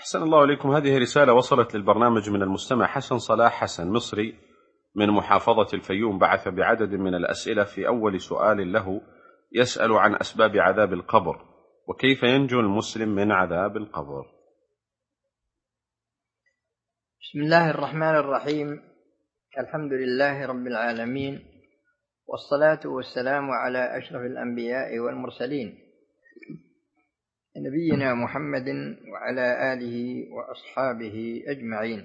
أحسن الله إليكم. هذه رسالة وصلت للبرنامج من المستمع حسن صلاح حسن مصري من محافظة الفيوم. بعث بعدد من الأسئلة. في أول سؤال له يسأل عن أسباب عذاب القبر وكيف ينجو المسلم من عذاب القبر. بسم الله الرحمن الرحيم. الحمد لله رب العالمين، والصلاة والسلام على أشرف الأنبياء والمرسلين نبينا محمد وعلى آله وأصحابه أجمعين.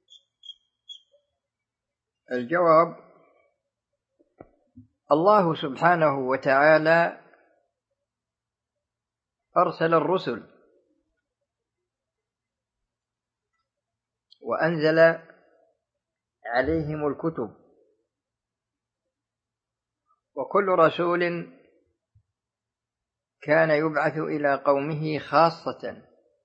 الجواب: الله سبحانه وتعالى أرسل الرسل وأنزل عليهم الكتب، وكل رسول كان يبعث إلى قومه خاصة،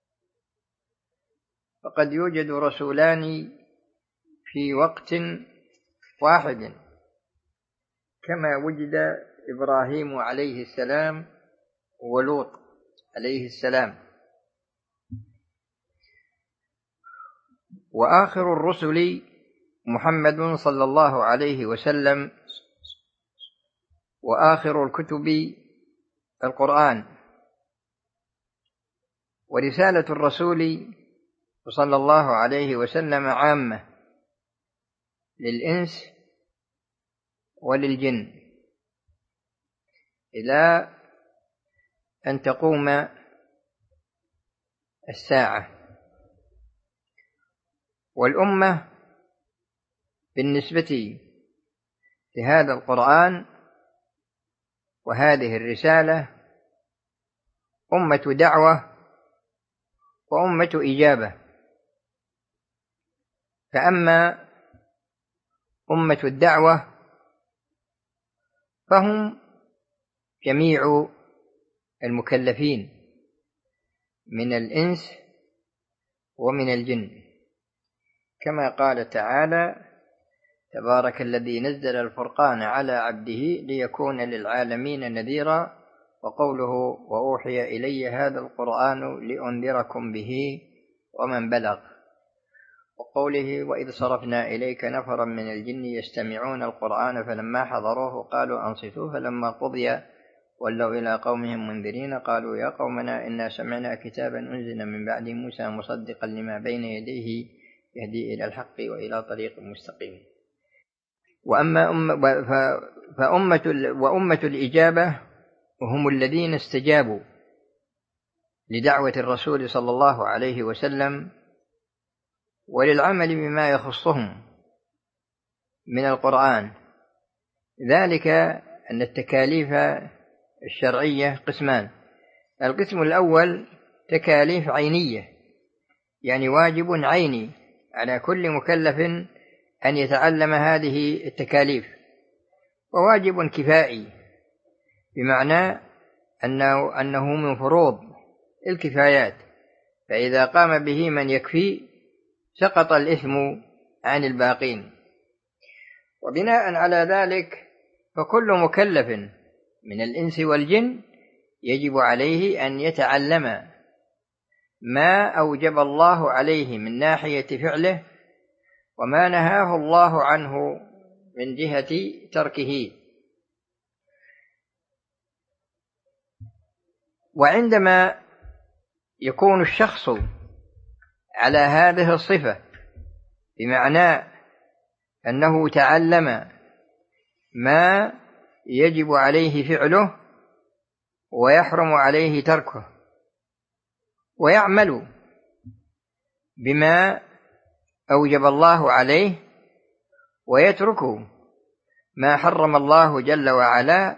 فقد يوجد رسولان في وقت واحد، كما وجد إبراهيم عليه السلام ولوط عليه السلام. وآخر الرسل محمد صلى الله عليه وسلم، وآخر الكتب القرآن. ورسالة الرسول صلى الله عليه وسلم عامة للإنس وللجن إلى أن تقوم الساعة. والأمة بالنسبة لهذا القرآن وهذه الرسالة أمة دعوة وأمة إجابة. فأما أمة الدعوة فهم جميع المكلفين من الإنس ومن الجن، كما قال تعالى: تبارك الذي نزل الفرقان على عبده ليكون للعالمين نذيرا. وقوله: وأوحي إلي هذا القرآن لأنذركم به ومن بلغ. وقوله: وإذ صرفنا إليك نفرا من الجن يستمعون القرآن فلما حضروه قالوا أنصتوا فلما قضي ولوا إلى قومهم منذرين قالوا يا قومنا إنا سمعنا كتابا أنزل من بعد موسى مصدقا لما بين يديه يهدي إلى الحق وإلى طريق مستقيم. وأمة الإجابة وهم الذين استجابوا لدعوة الرسول صلى الله عليه وسلم وللعمل بما يخصهم من القرآن. ذلك أن التكاليف الشرعية قسمان: القسم الأول تكاليف عينية، يعني واجب عيني على كل مكلف أن يتعلم هذه التكاليف، وواجب كفائي بمعنى أنه من فروض الكفايات، فإذا قام به من يكفي سقط الإثم عن الباقين. وبناء على ذلك فكل مكلف من الإنس والجن يجب عليه أن يتعلم ما أوجب الله عليه من ناحية فعله وما نهاه الله عنه من جهة تركه. وعندما يكون الشخص على هذه الصفة، بمعنى أنه تعلم ما يجب عليه فعله ويحرم عليه تركه، ويعمل بما أوجب الله عليه ويترك ما حرم الله جل وعلا،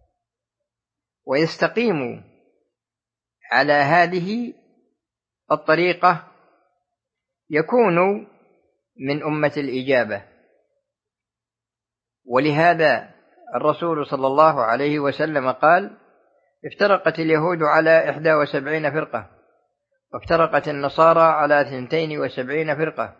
ويستقيم على هذه الطريقة، يكون من أمة الإجابة. ولهذا الرسول صلى الله عليه وسلم قال: افترقت اليهود على 71 فرقة، وافترقت النصارى على 72 فرقة،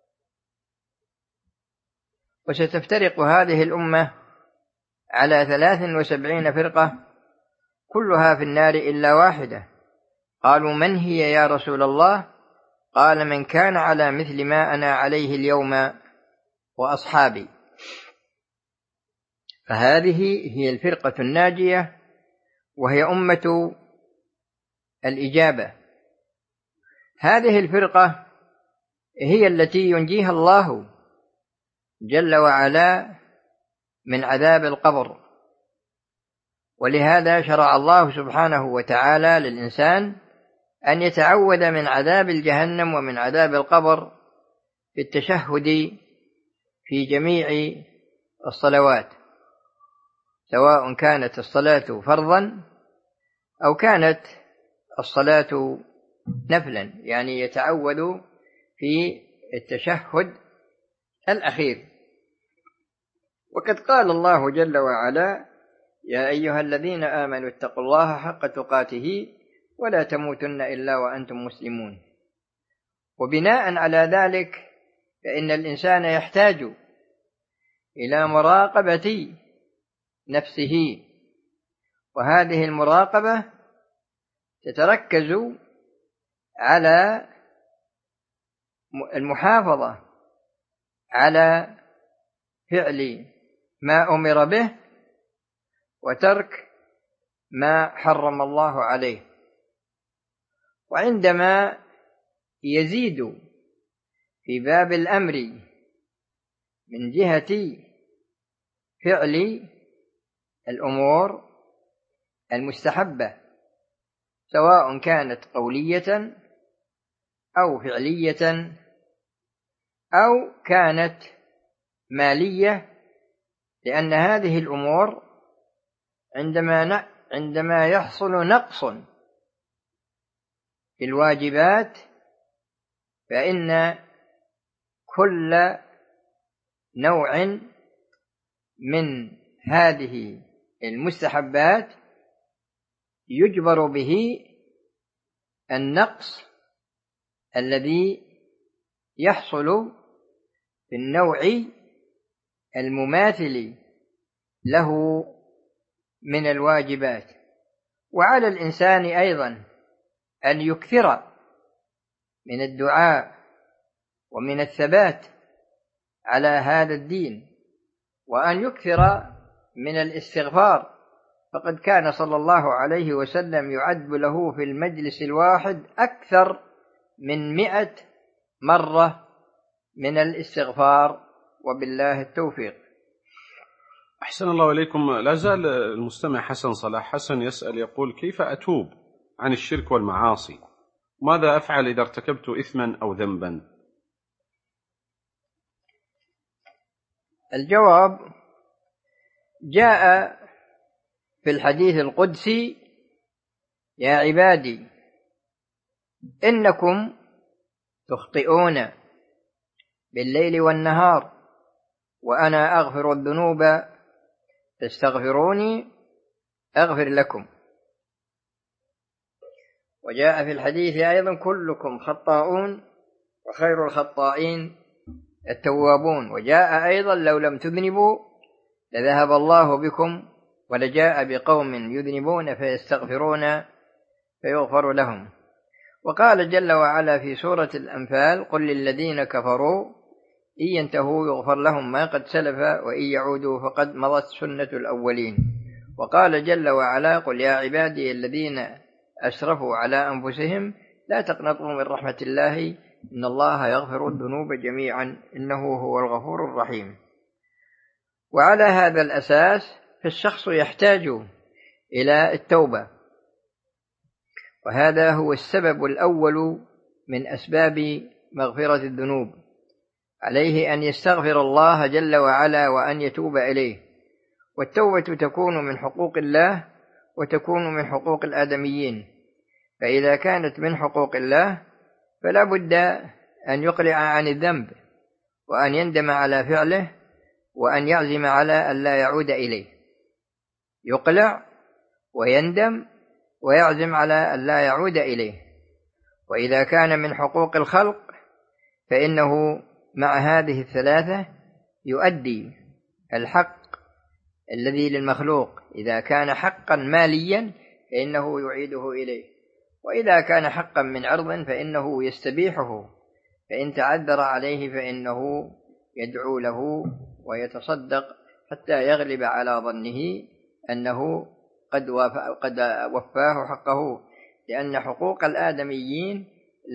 وستفترق هذه الأمة على 73 فرقة كلها في النار إلا واحدة. قالوا: من هي يا رسول الله؟ قال: من كان على مثل ما أنا عليه اليوم وأصحابي. فهذه هي الفرقة الناجية، وهي أمة الإجابة. هذه الفرقة هي التي ينجيها الله جل وعلا من عذاب القبر، ولهذا شرع الله سبحانه وتعالى للإنسان أن يتعوذ من عذاب الجهنم ومن عذاب القبر في التشهد في جميع الصلوات، سواء كانت الصلاة فرضا أو كانت الصلاة نفلا، يعني يتعوذ في التشهد الأخير. وقد قال الله جل وعلا: يا أيها الذين آمنوا اتقوا الله حق تقاته ولا تموتن إلا وأنتم مسلمون. وبناء على ذلك فإن الإنسان يحتاج إلى مراقبة نفسه، وهذه المراقبة تتركز على المحافظة على فعل ما أمر به وترك ما حرم الله عليه. وعندما يزيد في باب الأمر من جهة فعل الأمور المستحبة، سواء كانت قولية أو فعلية أو كانت مالية، لأن هذه الأمور عندما يحصل نقص في الواجبات فإن كل نوع من هذه المستحبات يجبر به النقص الذي يحصل في النوع المماثل له من الواجبات. وعلى الإنسان أيضا أن يكثر من الدعاء ومن الثبات على هذا الدين، وأن يكثر من الاستغفار، فقد كان صلى الله عليه وسلم يعد له في المجلس الواحد أكثر من 100 مرة من الاستغفار، وبالله التوفيق. أحسن الله إليكم. لا زال المستمع حسن صلاح حسن يسأل يقول: كيف أتوب عن الشرك والمعاصي؟ ماذا أفعل إذا ارتكبت إثما أو ذنبا؟ الجواب جاء في الحديث القدسي: يا عبادي إنكم تخطئون بالليل والنهار وأنا أغفر الذنوب فاستغفروني أغفر لكم. وجاء في الحديث أيضا: كلكم خطاؤون وخير الخطائين التوابون. وجاء أيضا: لو لم تذنبوا لذهب الله بكم ولجاء بقوم يذنبون فيستغفرون فيغفر لهم. وقال جل وعلا في سورة الأنفال: قل للذين كفروا إن ينتهوا يغفر لهم ما قد سلف وإن يعودوا فقد مضت سنة الأولين. وقال جل وعلا: قل يا عبادي الذين أسرفوا على أنفسهم لا تقنطوا من رحمة الله إن الله يغفر الذنوب جميعا إنه هو الغفور الرحيم. وعلى هذا الأساس فالشخص يحتاج إلى التوبة، وهذا هو السبب الأول من أسباب مغفرة الذنوب. عليه أن يستغفر الله جل وعلا وأن يتوب إليه. والتوبة تكون من حقوق الله وتكون من حقوق الآدميين، فإذا كانت من حقوق الله فلا بد أن يقلع عن الذنب وأن يندم على فعله وأن يعزم على أن لا يعود إليه. يقلع ويندم ويعزم على أن لا يعود إليه. وإذا كان من حقوق الخلق فإنه مع هذه الثلاثة يؤدي الحق الذي للمخلوق. إذا كان حقا ماليا فإنه يعيده إليه، وإذا كان حقا من عرض فإنه يستبيحه، فإن تعذر عليه فإنه يدعو له ويتصدق حتى يغلب على ظنه أنه قد وفاه حقه، لأن حقوق الآدميين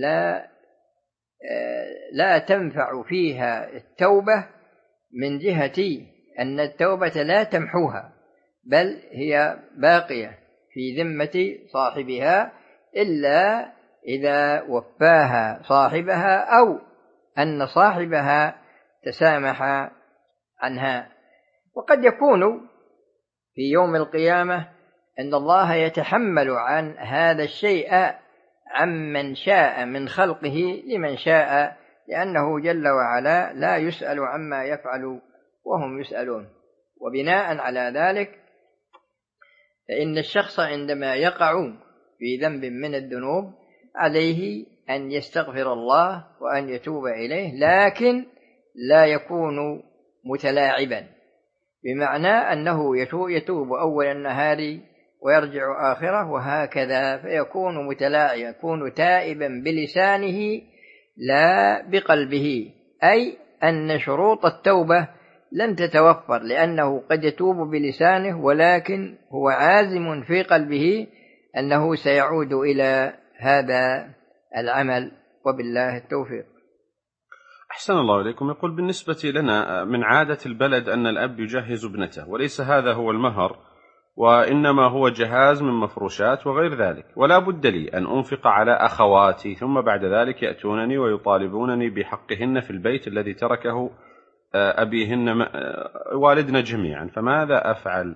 لا تنفع فيها التوبة من جهة أن التوبة لا تمحوها، بل هي باقية في ذمة صاحبها إلا إذا وفاها صاحبها أو أن صاحبها تسامح عنها. وقد يكون في يوم القيامة أن الله يتحمل عن هذا الشيء عمن شاء من خلقه لمن شاء، لأنه جل وعلا لا يسأل عما يفعل وهم يسألون. وبناء على ذلك فإن الشخص عندما يقع في ذنب من الذنوب عليه أن يستغفر الله وأن يتوب إليه، لكن لا يكون متلاعبا، بمعنى أنه يتوب أول النهار ويرجع آخره وهكذا، فيكون متلاعبا، يكون تائبا بلسانه لا بقلبه، أي أن شروط التوبة لن تتوفر، لأنه قد يتوب بلسانه ولكن هو عازم في قلبه أنه سيعود إلى هذا العمل، وبالله التوفيق. أحسن الله إليكم. يقول: بالنسبة لنا من عادة البلد أن الأب يجهز ابنته، وليس هذا هو المهر، وإنما هو جهاز من مفروشات وغير ذلك، ولا بد لي أن أنفق على أخواتي، ثم بعد ذلك يأتونني ويطالبونني بحقهن في البيت الذي تركه أبيهن والدنا جميعا، فماذا أفعل؟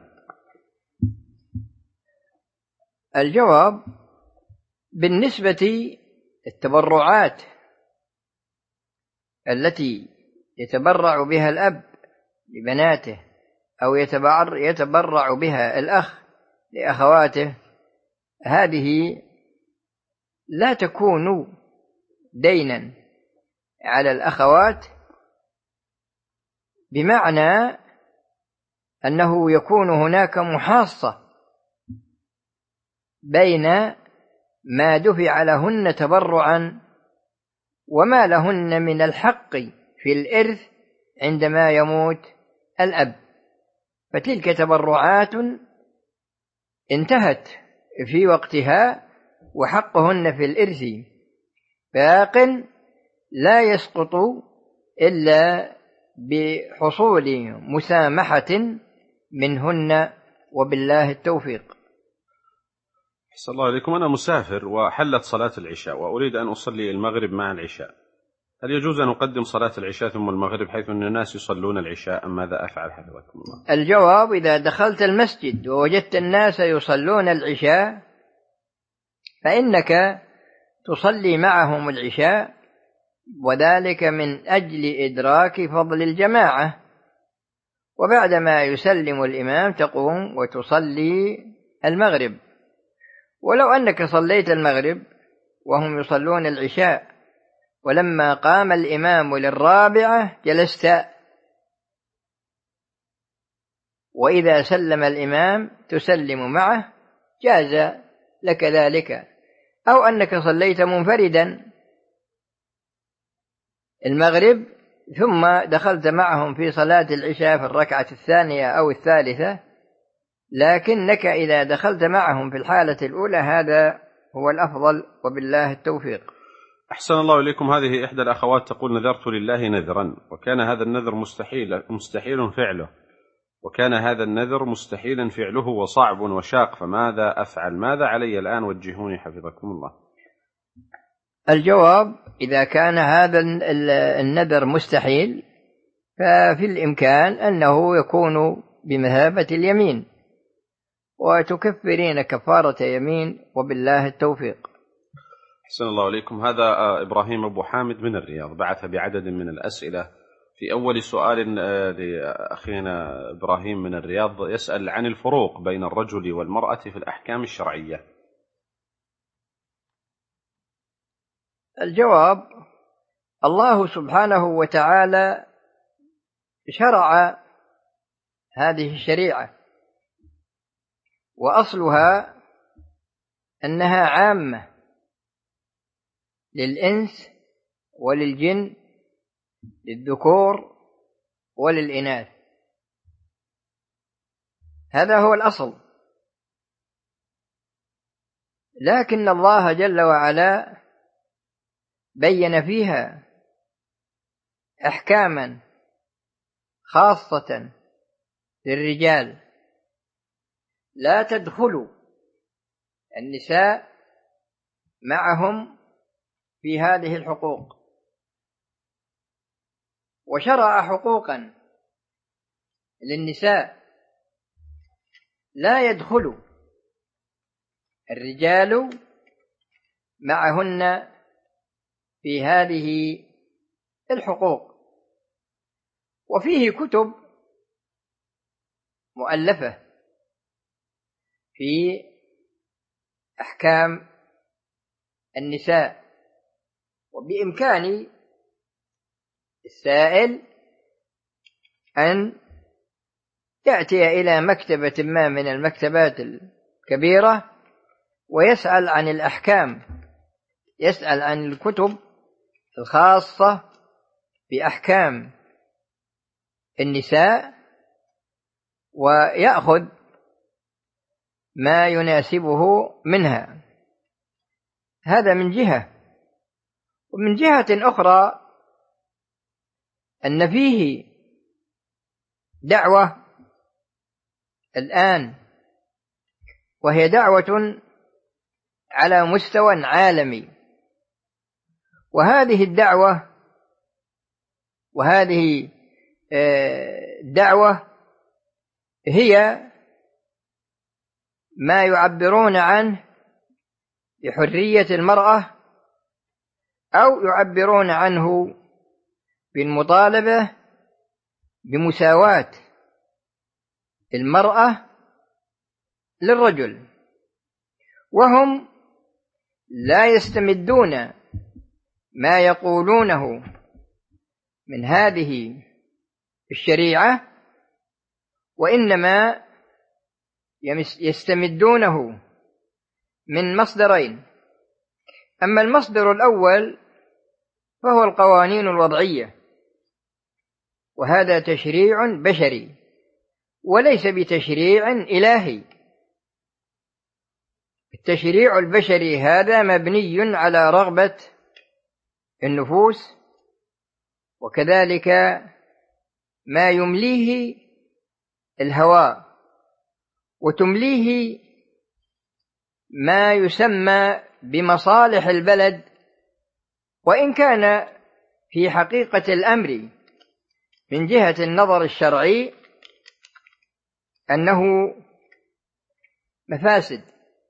الجواب: بالنسبة التبرعات التي يتبرع بها الأب لبناته أو يتبرع بها الأخ لأخواته، هذه لا تكون دينا على الأخوات، بمعنى أنه يكون هناك محاصة بين ما دفع لهن تبرعا وما لهن من الحق في الإرث عندما يموت الأب، فتلك تبرعات انتهت في وقتها وحقهن في الإرث باق لا يسقط إلا بحصول مسامحة منهن، وبالله التوفيق. أحسن الله إليكم. أنا مسافر وحلت صلاة العشاء وأريد أن أصلي المغرب مع العشاء، هل يجوز أن أقدم صلاة العشاء ثم المغرب حيث أن الناس يصلون العشاء، أم ماذا أفعل حفظكم الله؟ الجواب: إذا دخلت المسجد ووجدت الناس يصلون العشاء فإنك تصلي معهم العشاء، وذلك من أجل إدراك فضل الجماعة، وبعدما يسلم الإمام تقوم وتصلي المغرب. ولو أنك صليت المغرب وهم يصلون العشاء ولما قام الإمام للرابعة جلست، وإذا سلم الإمام تسلم معه، جاز لك ذلك. أو أنك صليت منفردا المغرب ثم دخلت معهم في صلاة العشاء في الركعة الثانية أو الثالثة، لكنك إذا دخلت معهم في الحالة الأولى هذا هو الأفضل، وبالله التوفيق. أحسن الله إليكم. هذه إحدى الأخوات تقول: نذرت لله نذرا وكان هذا النذر مستحيل فعله، وكان هذا النذر مستحيلا فعله وصعب وشاق، فماذا أفعل؟ ماذا علي الآن؟ وجهوني حفظكم الله. الجواب: إذا كان هذا النذر مستحيل ففي الإمكان أنه يكون بمثابة اليمين، وتكفرين كفارة يمين، وبالله التوفيق. أحسن الله إليكم. هذا إبراهيم أبو حامد من الرياض بعث بعدد من الأسئلة. في أول سؤال لأخينا إبراهيم من الرياض يسأل عن الفروق بين الرجل والمرأة في الأحكام الشرعية. الجواب: الله سبحانه وتعالى شرع هذه الشريعة، وأصلها أنها عامة للإنس وللجن، للذكور وللإناث. هذا هو الأصل. لكن الله جل وعلا بين فيها أحكاما خاصة للرجال لا تدخل النساء معهم في هذه الحقوق، وشرع حقوقا للنساء لا يدخل الرجال معهن في هذه الحقوق. وفيه كتب مؤلفة في أحكام النساء، وبإمكان السائل أن يأتي إلى مكتبة ما من المكتبات الكبيرة ويسأل عن الأحكام، يسأل عن الكتب الخاصة بأحكام النساء، ويأخذ ما يناسبه منها. هذا من جهة. ومن جهة أخرى أن فيه دعوة الآن، وهي دعوة على مستوى عالمي، وهذه الدعوة هي ما يعبرون عنه بحرية المرأة، أو يعبرون عنه بالمطالبة بمساواة المرأة للرجل، وهم لا يستمدون ما يقولونه من هذه الشريعة، وإنما يستمدونه من مصدرين. أما المصدر الأول فهو القوانين الوضعية، وهذا تشريع بشري وليس بتشريع إلهي. التشريع البشري هذا مبني على رغبة النفوس، وكذلك ما يمليه الهوى، وتمليه ما يسمى بمصالح البلد، وإن كان في حقيقة الأمر من جهة النظر الشرعي أنه مفاسد.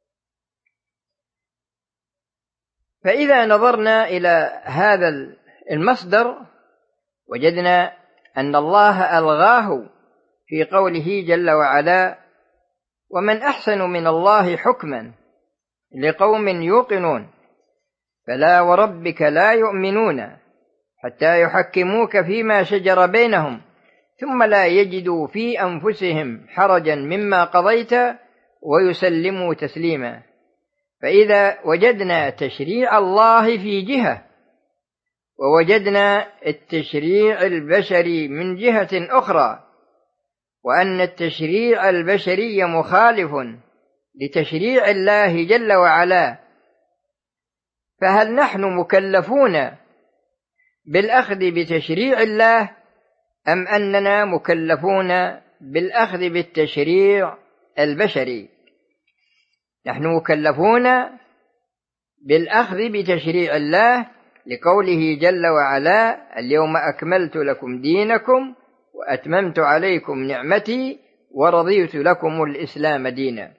فإذا نظرنا إلى هذا المصدر وجدنا أن الله ألغاه في قوله جل وعلا: ومن أحسن من الله حكما لقوم يوقنون فلا وربك لا يؤمنون حتى يحكموك فيما شجر بينهم ثم لا يجدوا في أنفسهم حرجا مما قضيت ويسلموا تسليما. فإذا وجدنا تشريع الله في جهة، ووجدنا التشريع البشري من جهة أخرى، وأن التشريع البشري مخالف لتشريع الله جل وعلا، فهل نحن مكلفون بالأخذ بتشريع الله أم أننا مكلفون بالأخذ بالتشريع البشري؟ نحن مكلفون بالأخذ بتشريع الله، لقوله جل وعلا: اليوم أكملت لكم دينكم وأتممت عليكم نعمتي ورضيت لكم الإسلام دينا.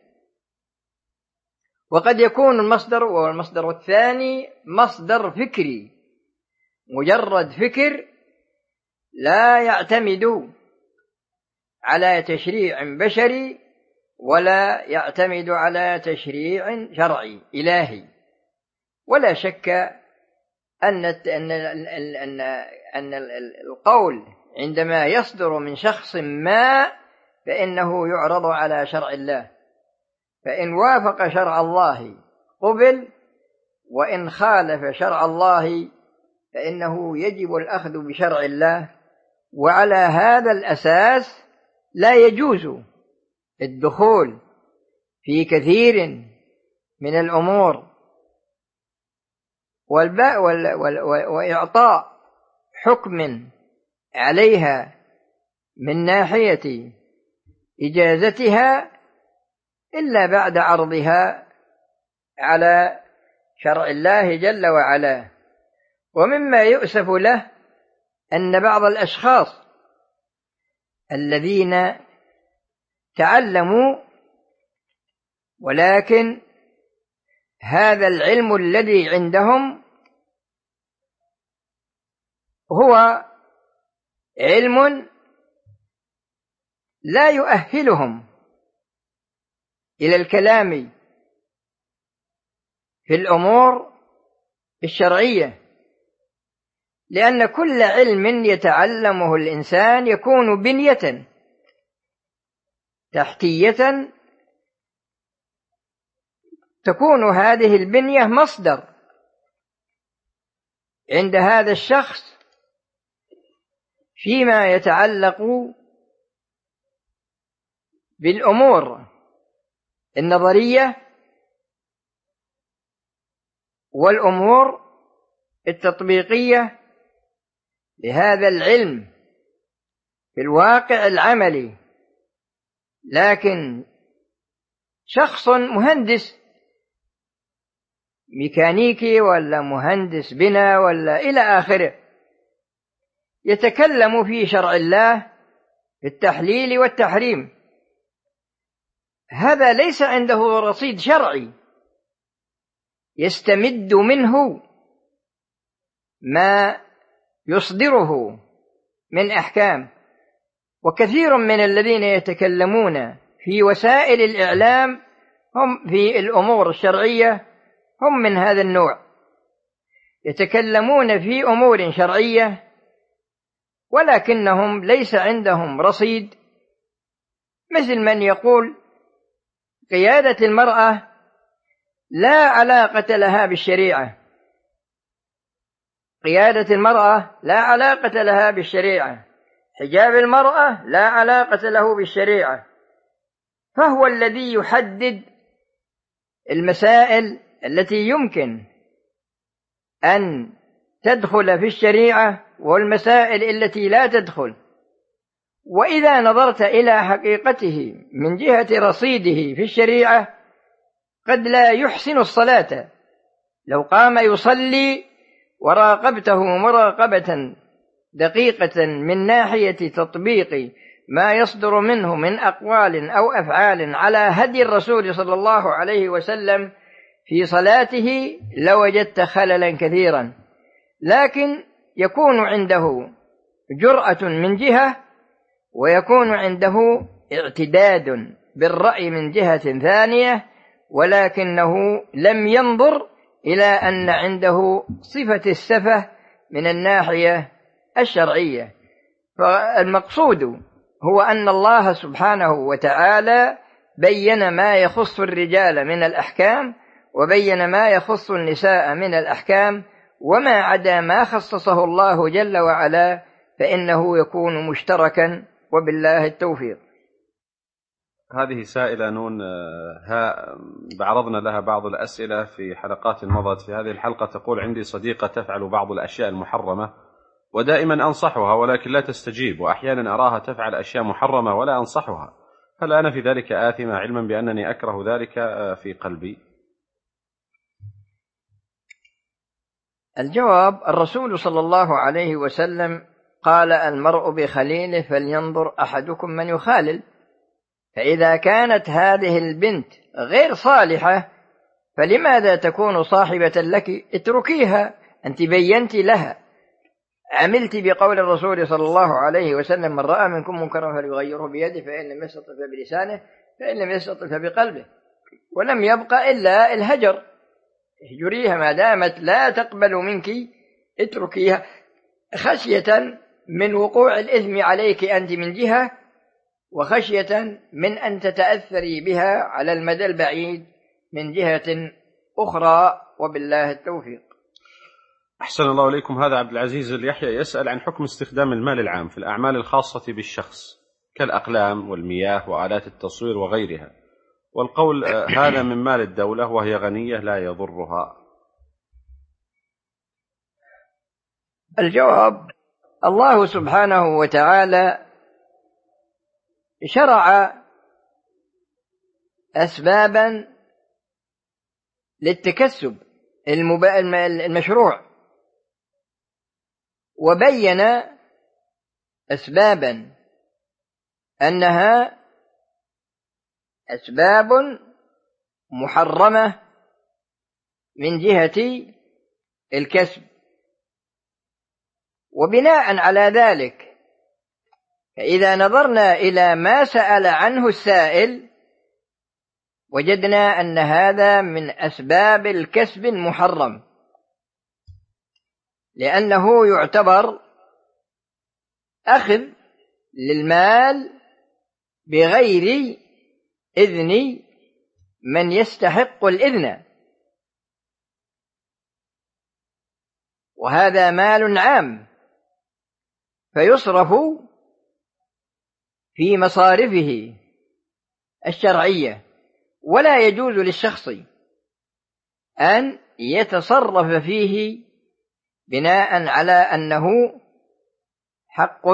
وقد يكون المصدر، والمصدر الثاني مصدر فكري، مجرد فكر لا يعتمد على تشريع بشري ولا يعتمد على تشريع شرعي إلهي. ولا شك أن القول عندما يصدر من شخص ما فإنه يعرض على شرع الله، فإن وافق شرع الله قبل، وإن خالف شرع الله فإنه يجب الأخذ بشرع الله، وعلى هذا الأساس لا يجوز الدخول في كثير من الأمور وإعطاء حكم عليها من ناحية إجازتها إلا بعد عرضها على شرع الله جل وعلا. ومما يؤسف له أن بعض الأشخاص الذين تعلموا ولكن هذا العلم الذي عندهم هو علم لا يؤهلهم إلى الكلام في الأمور الشرعية، لأن كل علم يتعلمه الإنسان يكون بنية تحتية، تكون هذه البنية مصدر عند هذا الشخص فيما يتعلق بالأمور النظرية والأمور التطبيقية لهذا العلم في الواقع العملي. لكن شخص مهندس ميكانيكي ولا مهندس بنا ولا إلى آخره يتكلم في شرع الله في التحليل والتحريم، هذا ليس عنده رصيد شرعي يستمد منه ما يصدره من أحكام. وكثير من الذين يتكلمون في وسائل الإعلام هم في الأمور الشرعية هم من هذا النوع، يتكلمون في أمور شرعية ولكنهم ليس عندهم رصيد، مثل من يقول قيادة المرأة لا علاقة لها بالشريعة، قيادة المرأة لا علاقة لها بالشريعة، حجاب المرأة لا علاقة له بالشريعة، فهو الذي يحدد المسائل التي يمكن أن تدخل في الشريعة والمسائل التي لا تدخل. وإذا نظرت إلى حقيقته من جهة رصيده في الشريعة قد لا يحسن الصلاة، لو قام يصلي وراقبته مراقبة دقيقة من ناحية تطبيق ما يصدر منه من أقوال أو أفعال على هدي الرسول صلى الله عليه وسلم في صلاته لوجدت خللا كثيرا. لكن يكون عنده جرأة من جهة ويكون عنده اعتداد بالرأي من جهة ثانية، ولكنه لم ينظر إلى أن عنده صفة السفة من الناحية الشرعية. فالمقصود هو أن الله سبحانه وتعالى بين ما يخص الرجال من الأحكام وبين ما يخص النساء من الأحكام، وما عدا ما خصصه الله جل وعلا فإنه يكون مشتركا، وبالله التوفيق. هذه سائلة نون عرضنا لها بعض الأسئلة في حلقات مضت. في هذه الحلقة تقول: عندي صديقة تفعل بعض الأشياء المحرمة ودائما أنصحها ولكن لا تستجيب، وأحيانا أراها تفعل أشياء محرمة ولا أنصحها، هل أنا في ذلك آثمة علما بأنني أكره ذلك في قلبي؟ الجواب: الرسول صلى الله عليه وسلم قال: المرء بخليله فلينظر أحدكم من يخالل. فإذا كانت هذه البنت غير صالحة فلماذا تكون صاحبة لك؟ اتركيها، أنت بينت لها، عملت بقول الرسول صلى الله عليه وسلم: من رأى منكم منكرا فليغيره بيده، فإن لم يستطع فبلسانه، فإن لم يستطع فبقلبه، ولم يبقى إلا الهجر. اهجريها ما دامت لا تقبل منك، اتركيها خشية من وقوع الإثم عليك أنت من جهة، وخشية من أن تتأثري بها على المدى البعيد من جهة أخرى، وبالله التوفيق. أحسن الله إليكم. هذا عبد العزيز اليحيى يسأل عن حكم استخدام المال العام في الأعمال الخاصة بالشخص كالأقلام والمياه وآلات التصوير وغيرها، والقول هذا من مال الدولة وهي غنية لا يضرها. الجواب: الله سبحانه وتعالى شرع أسبابا للتكسب المشروع، وبين أسبابا أنها أسباب محرمة من جهة الكسب. وبناء على ذلك، فإذا نظرنا إلى ما سأل عنه السائل وجدنا أن هذا من أسباب الكسب المحرم، لأنه يعتبر أخذ للمال بغير إذن من يستحق الإذن، وهذا مال عام فيصرف في مصارفه الشرعية، ولا يجوز للشخص أن يتصرف فيه بناء على أنه حق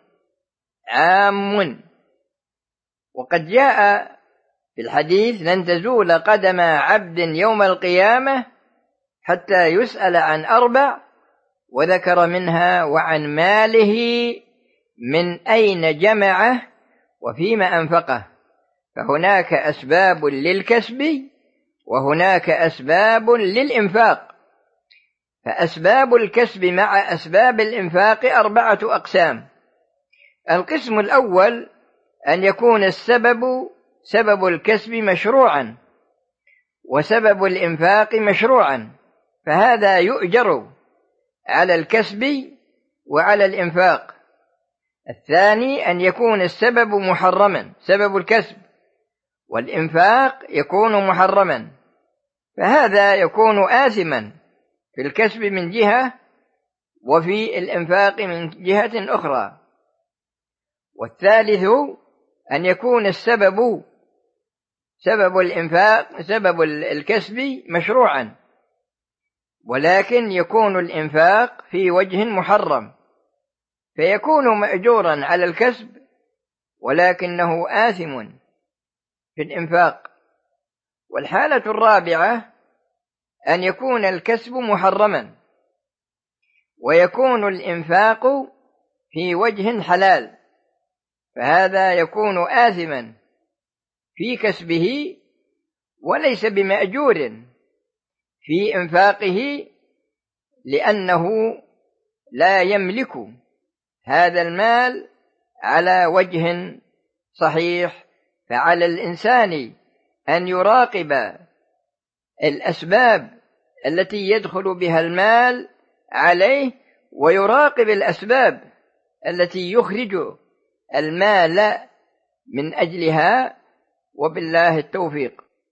عام. وقد جاء في الحديث: لن تزول قدم عبد يوم القيامة حتى يسأل عن 4، وذكر منها وعن ماله من أين جمعه وفيما أنفقه. فهناك أسباب للكسب وهناك أسباب للإنفاق. فأسباب الكسب مع أسباب الإنفاق 4 أقسام. القسم الأول أن يكون سبب الكسب مشروعا وسبب الإنفاق مشروعا، فهذا يؤجر على الكسب وعلى الإنفاق. الثاني أن يكون السبب محرما، سبب الكسب والإنفاق يكون محرما، فهذا يكون آثما في الكسب من جهة وفي الإنفاق من جهة أخرى. والثالث أن يكون سبب الكسب مشروعا، ولكن يكون الإنفاق في وجه محرم، فيكون مأجورا على الكسب ولكنه آثم في الإنفاق. والحالة الرابعة أن يكون الكسب محرما ويكون الإنفاق في وجه حلال، فهذا يكون آثما في كسبه وليس بمأجور في إنفاقه، لأنه لا يملك هذا المال على وجه صحيح. فعلى الإنسان أن يراقب الأسباب التي يدخل بها المال عليه، ويراقب الأسباب التي يخرج المال من أجلها، وبالله التوفيق.